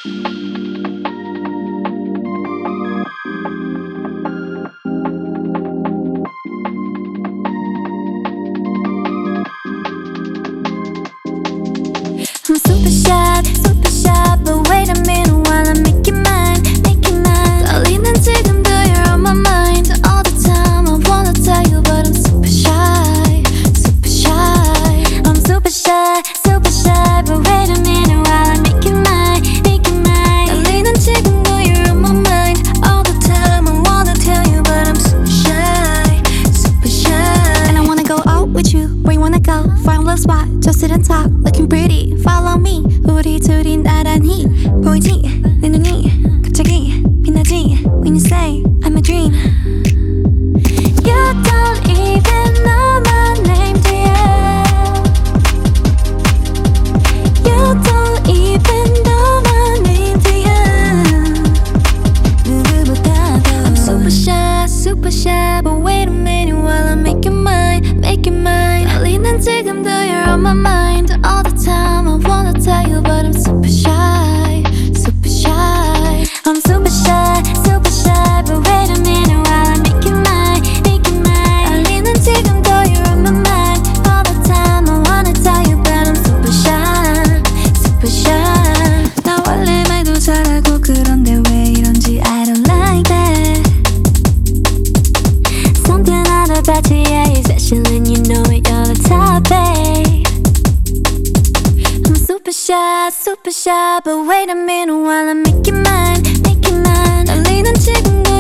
I'm super shy, but wait a minute while I make you mine, make you mine. 떨리는 지금도 you're on my mind all the time. I wanna tell you, but I'm super shy, super shy. I'm super shy, but wait a minute while I make you mine, make you mine. 떨리는 지금도 you're on my mind all the time. I wanna tell you, but I'm super shy, super shy. And I wanna go out with you, where you wanna go? Find a little spot, just sit and talk, looking pretty. Follow me, 우리 둘이 나란히 보이지? 내 눈이 갑자기 빛나지? When you say I'm a dream. You don't even know my name, do you? You don't even know my name, do you? 누구보다도 I'm super shy, but wait a minute while I make you mine, make you mine. 떨리는 지금도 you're on my mind all the time. I wanna tell you, but I'm super shy, super shy. I'm super shy, but wait a minute while I make you mine, make you mine. 떨리는 지금도 you're on my mind all the time. I wanna tell you, but I'm super shy, super shy. 나 원래 말도 잘하고 그런데 왜 이런지 I don't like that. Something out about you, yeah, you're special and you know it, you're the top, babe. I'm super shy, but wait a minute while I make you mine, make you mine. 떨리는 지금도